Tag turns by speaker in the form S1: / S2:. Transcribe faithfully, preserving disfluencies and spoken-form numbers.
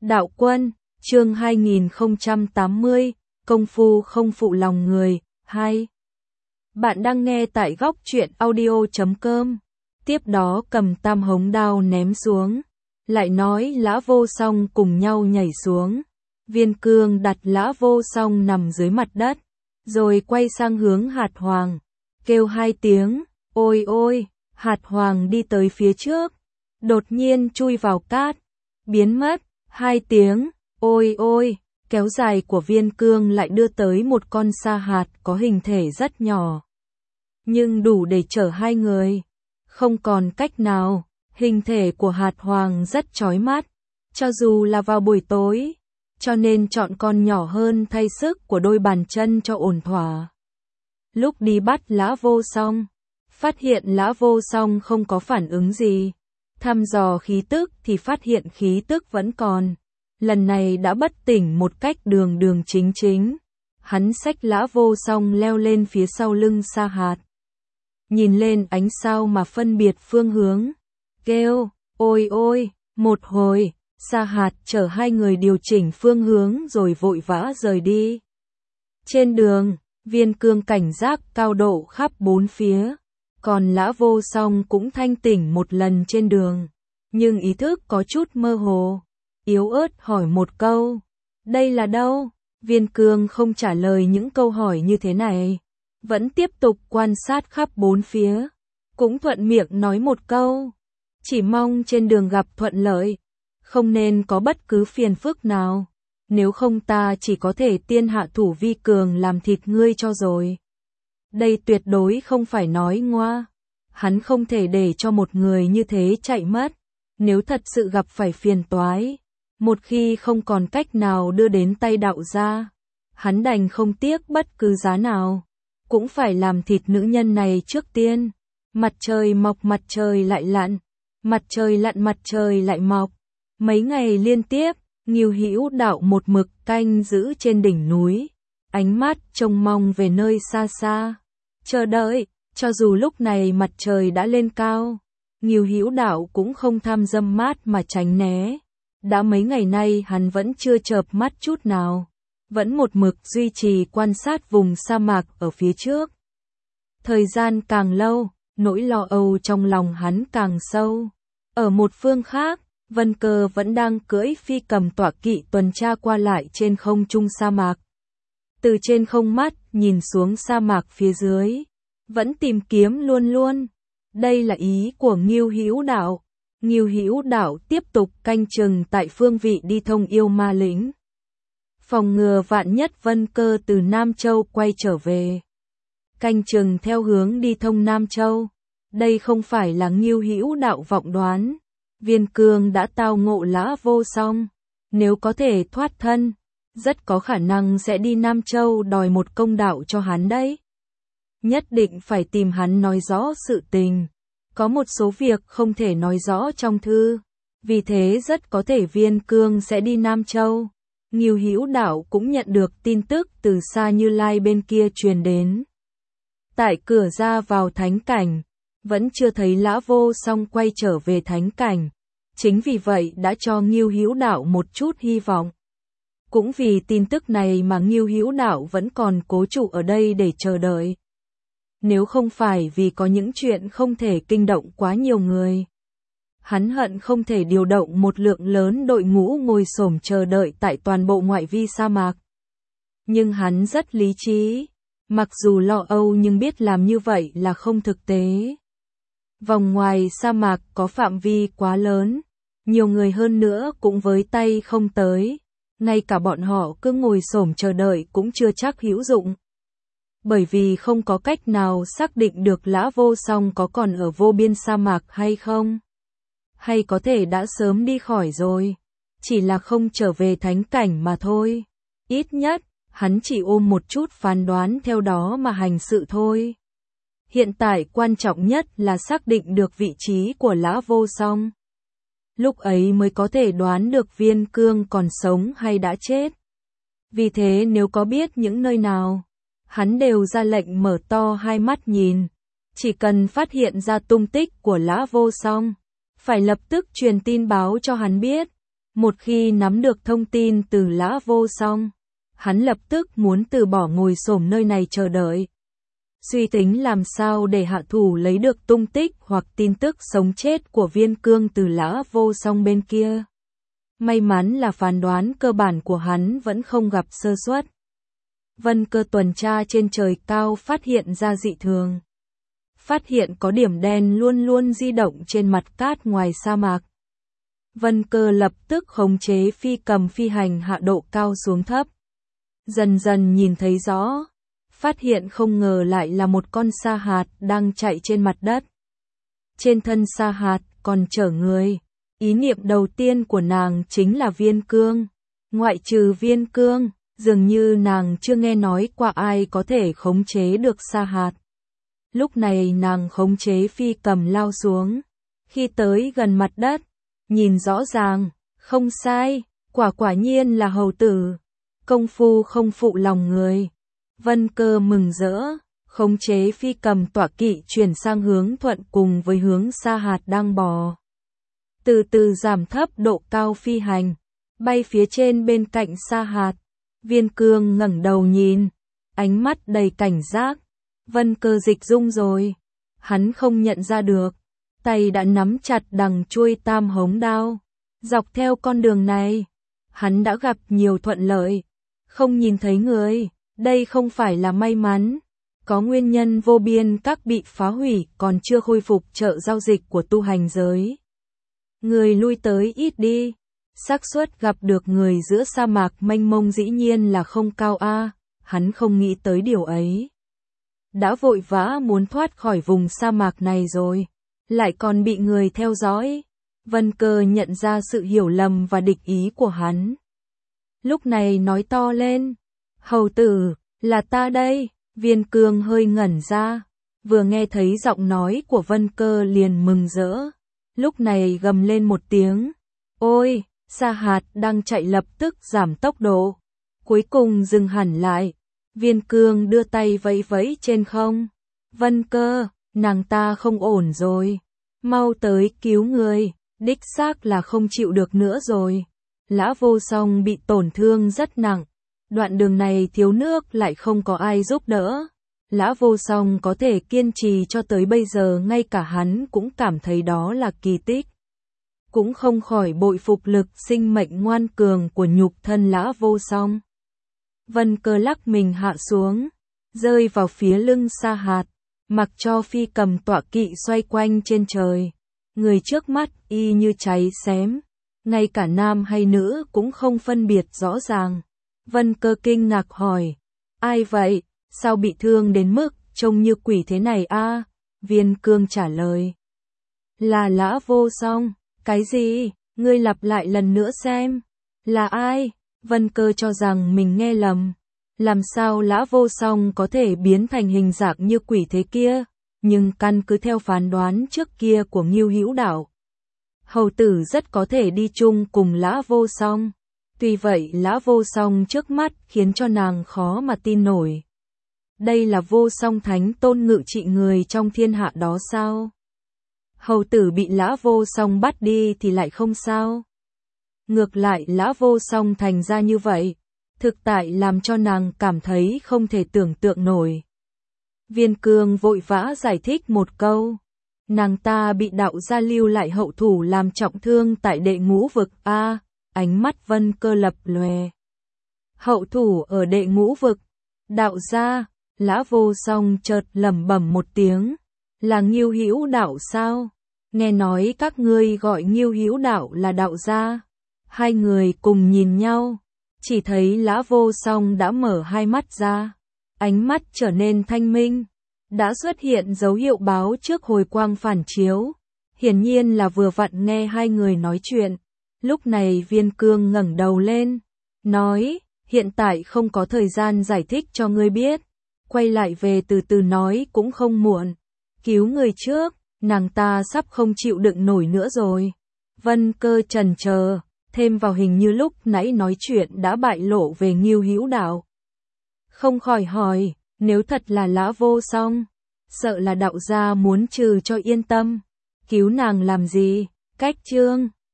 S1: Đạo Quân, chương hai nghìn không trăm tám mươi, công phu không phụ lòng người, hai. Bạn đang nghe tại góc truyện audio chấm com. Tiếp đó cầm tam hống đao ném xuống, lại nói Lã Vô Song cùng nhau nhảy xuống. Viên Cương đặt Lã Vô Song nằm dưới mặt đất, rồi quay sang hướng Hạt Hoàng, kêu hai tiếng, ôi ôi, Hạt Hoàng đi tới phía trước, đột nhiên chui vào cát, biến mất, hai tiếng, ôi ôi, kéo dài của Viên Cương lại đưa tới một con sa hạt có hình thể rất nhỏ, nhưng đủ để chở hai người. Không còn cách nào, hình thể của Hạt Hoàng rất chói mắt, cho dù là vào buổi tối, cho nên chọn con nhỏ hơn thay sức của đôi bàn chân cho ổn thỏa. Lúc đi bắt Lã Vô Song, phát hiện Lã Vô Song không có phản ứng gì, thăm dò khí tức thì phát hiện khí tức vẫn còn, lần này đã bất tỉnh một cách đường đường chính chính. Hắn xách Lã Vô Song leo lên phía sau lưng sa hạt, nhìn lên ánh sao mà phân biệt phương hướng, kêu, ôi ôi, một hồi, sa hạt chở hai người điều chỉnh phương hướng rồi vội vã rời đi. Trên đường, Viên Cương cảnh giác cao độ khắp bốn phía, còn Lã Vô Song cũng thanh tỉnh một lần trên đường, nhưng ý thức có chút mơ hồ, yếu ớt hỏi một câu, đây là đâu? Viên Cương không trả lời những câu hỏi như thế này, vẫn tiếp tục quan sát khắp bốn phía, cũng thuận miệng nói một câu, chỉ mong trên đường gặp thuận lợi, không nên có bất cứ phiền phức nào, nếu không ta chỉ có thể tiên hạ thủ vi cường làm thịt ngươi cho rồi. Đây tuyệt đối không phải nói ngoa, hắn không thể để cho một người như thế chạy mất, nếu thật sự gặp phải phiền toái, một khi không còn cách nào đưa đến tay đạo gia, hắn đành không tiếc bất cứ giá nào, cũng phải làm thịt nữ nhân này trước tiên. Mặt trời mọc mặt trời lại lặn, mặt trời lặn mặt trời lại mọc, mấy ngày liên tiếp, Ngưu Hữu Đạo một mực canh giữ trên đỉnh núi, ánh mắt trông mong về nơi xa xa, chờ đợi, cho dù lúc này mặt trời đã lên cao, Ngưu Hữu Đạo cũng không tham dâm mát mà tránh né. Đã mấy ngày nay hắn vẫn chưa chợp mắt chút nào, vẫn một mực duy trì quan sát vùng sa mạc ở phía trước. Thời gian càng lâu, nỗi lo âu trong lòng hắn càng sâu. Ở một phương khác, Vân Cơ vẫn đang cưỡi phi cầm tọa kỵ tuần tra qua lại trên không trung sa mạc. Từ trên không mắt nhìn xuống sa mạc phía dưới, vẫn tìm kiếm luôn luôn. Đây là ý của Ngưu Hữu Đạo. Ngưu Hữu Đạo tiếp tục canh chừng tại phương vị đi thông yêu ma lĩnh, phòng ngừa vạn nhất Vân Cơ từ Nam Châu quay trở về. Canh chừng theo hướng đi thông Nam Châu. Đây không phải là Ngưu Hữu Đạo vọng đoán. Viên Cương đã tao ngộ Lã Vô Song, nếu có thể thoát thân, rất có khả năng sẽ đi Nam Châu đòi một công đạo cho hắn đấy. Nhất định phải tìm hắn nói rõ sự tình. Có một số việc không thể nói rõ trong thư, vì thế rất có thể Viên Cương sẽ đi Nam Châu. Ngưu Hữu Đạo cũng nhận được tin tức từ xa Như Lai bên kia truyền đến. Tại cửa ra vào thánh cảnh, vẫn chưa thấy Lã Vô Song quay trở về thánh cảnh, chính vì vậy đã cho Ngưu Hữu Đạo một chút hy vọng. Cũng vì tin tức này mà Ngưu Hữu Đạo vẫn còn cố trụ ở đây để chờ đợi. Nếu không phải vì có những chuyện không thể kinh động quá nhiều người, hắn hận không thể điều động một lượng lớn đội ngũ ngồi xổm chờ đợi tại toàn bộ ngoại vi sa mạc. Nhưng hắn rất lý trí, mặc dù lo âu nhưng biết làm như vậy là không thực tế. Vòng ngoài sa mạc có phạm vi quá lớn, nhiều người hơn nữa cũng với tay không tới, ngay cả bọn họ cứ ngồi xổm chờ đợi cũng chưa chắc hữu dụng. Bởi vì không có cách nào xác định được Lã Vô Song có còn ở vô biên sa mạc hay không. Hay có thể đã sớm đi khỏi rồi, chỉ là không trở về thánh cảnh mà thôi. Ít nhất, hắn chỉ ôm một chút phán đoán theo đó mà hành sự thôi. Hiện tại quan trọng nhất là xác định được vị trí của Lã Vô Song. Lúc ấy mới có thể đoán được Viên Cương còn sống hay đã chết. Vì thế nếu có biết những nơi nào, hắn đều ra lệnh mở to hai mắt nhìn. Chỉ cần phát hiện ra tung tích của Lã Vô Song, phải lập tức truyền tin báo cho hắn biết. Một khi nắm được thông tin từ Lã Vô Song, hắn lập tức muốn từ bỏ ngồi xổm nơi này chờ đợi. Suy tính làm sao để hạ thủ lấy được tung tích hoặc tin tức sống chết của Viên Cương từ Lã Vô Song bên kia. May mắn là phán đoán cơ bản của hắn vẫn không gặp sơ suất. Vân Cơ tuần tra trên trời cao phát hiện ra dị thường. Phát hiện có điểm đen luôn luôn di động trên mặt cát ngoài sa mạc. Vân Cơ lập tức khống chế phi cầm phi hành hạ độ cao xuống thấp. Dần dần nhìn thấy rõ, phát hiện không ngờ lại là một con sa hạt đang chạy trên mặt đất. Trên thân sa hạt còn chở người. Ý niệm đầu tiên của nàng chính là Viên Cương. Ngoại trừ Viên Cương, dường như nàng chưa nghe nói qua ai có thể khống chế được sa hạt. Lúc này nàng khống chế phi cầm lao xuống. Khi tới gần mặt đất, nhìn rõ ràng, không sai, quả quả nhiên là hầu tử. Công phu không phụ lòng người. Vân Cơ mừng rỡ, khống chế phi cầm tọa kỵ chuyển sang hướng thuận cùng với hướng sa hạt đang bò. Từ từ giảm thấp độ cao phi hành, bay phía trên bên cạnh sa hạt. Viên Cương ngẩng đầu nhìn, ánh mắt đầy cảnh giác. Vân Cơ dịch dung rồi. Hắn không nhận ra được, tay đã nắm chặt đằng chuôi tam hống đao. Dọc theo con đường này, hắn đã gặp nhiều thuận lợi. Không nhìn thấy người, đây không phải là may mắn. Có nguyên nhân vô biên các bị phá hủy còn chưa khôi phục chợ giao dịch của tu hành giới. Người lui tới ít đi. Xác suất gặp được người giữa sa mạc mênh mông dĩ nhiên là không cao a. Hắn không nghĩ tới điều ấy. Đã vội vã muốn thoát khỏi vùng sa mạc này rồi, lại còn bị người theo dõi. Vân Cơ nhận ra sự hiểu lầm và địch ý của hắn. Lúc này nói to lên, hầu tử, là ta đây. Viên Cương hơi ngẩn ra, vừa nghe thấy giọng nói của Vân Cơ liền mừng rỡ. Lúc này gầm lên một tiếng, ôi, sa hạt đang chạy lập tức giảm tốc độ, cuối cùng dừng hẳn lại. Viên Cương đưa tay vẫy vẫy trên không. Vân Cơ, nàng ta không ổn rồi, mau tới cứu người, đích xác là không chịu được nữa rồi. Lã Vô Song bị tổn thương rất nặng, đoạn đường này thiếu nước lại không có ai giúp đỡ. Lã Vô Song có thể kiên trì cho tới bây giờ ngay cả hắn cũng cảm thấy đó là kỳ tích. Cũng không khỏi bội phục lực sinh mệnh ngoan cường của nhục thân Lã Vô Song. Vân Cơ lắc mình hạ xuống, rơi vào phía lưng sa hạt, mặc cho phi cầm tọa kỵ xoay quanh trên trời. Người trước mắt y như cháy xém, ngay cả nam hay nữ cũng không phân biệt rõ ràng. Vân Cơ kinh ngạc hỏi, ai vậy, sao bị thương đến mức trông như quỷ thế này a? Viên Cương trả lời, là Lã Vô Song. Cái gì? Ngươi lặp lại lần nữa xem. Là ai? Vân Cơ cho rằng mình nghe lầm. Làm sao Lã Vô Song có thể biến thành hình dạng như quỷ thế kia? Nhưng căn cứ theo phán đoán trước kia của Ngưu Hữu Đạo, hầu tử rất có thể đi chung cùng Lã Vô Song. Tuy vậy Lã Vô Song trước mắt khiến cho nàng khó mà tin nổi. Đây là Vô Song Thánh Tôn ngự trị người trong thiên hạ đó sao? Hầu tử bị Lã Vô Song bắt đi thì lại không sao. Ngược lại Lã Vô Song thành ra như vậy, thực tại làm cho nàng cảm thấy không thể tưởng tượng nổi. Viên Cương vội vã giải thích một câu. Nàng ta bị đạo gia lưu lại hậu thủ làm trọng thương tại đệ ngũ vực a. Ánh mắt Vân Cơ lập lòe. Hậu thủ ở đệ ngũ vực, đạo gia. Lã Vô Song chợt lẩm bẩm một tiếng, là Ngưu Hữu Đạo sao? Nghe nói các ngươi gọi Ngưu Hữu Đạo là đạo gia. Hai người cùng nhìn nhau, chỉ thấy Lã Vô Song đã mở hai mắt ra, ánh mắt trở nên thanh minh, đã xuất hiện dấu hiệu báo trước hồi quang phản chiếu, hiển nhiên là vừa vặn nghe hai người nói chuyện. Lúc này Viên Cương ngẩng đầu lên, nói, hiện tại không có thời gian giải thích cho ngươi biết, quay lại về từ từ nói cũng không muộn. Cứu người trước, nàng ta sắp không chịu đựng nổi nữa rồi. Vân Cơ chần chờ, thêm vào hình như lúc nãy nói chuyện đã bại lộ về Ngưu Hữu Đạo. Không khỏi hỏi, nếu thật là Lã Vô Song, sợ là đạo gia muốn trừ cho yên tâm, cứu nàng làm gì? Cách chương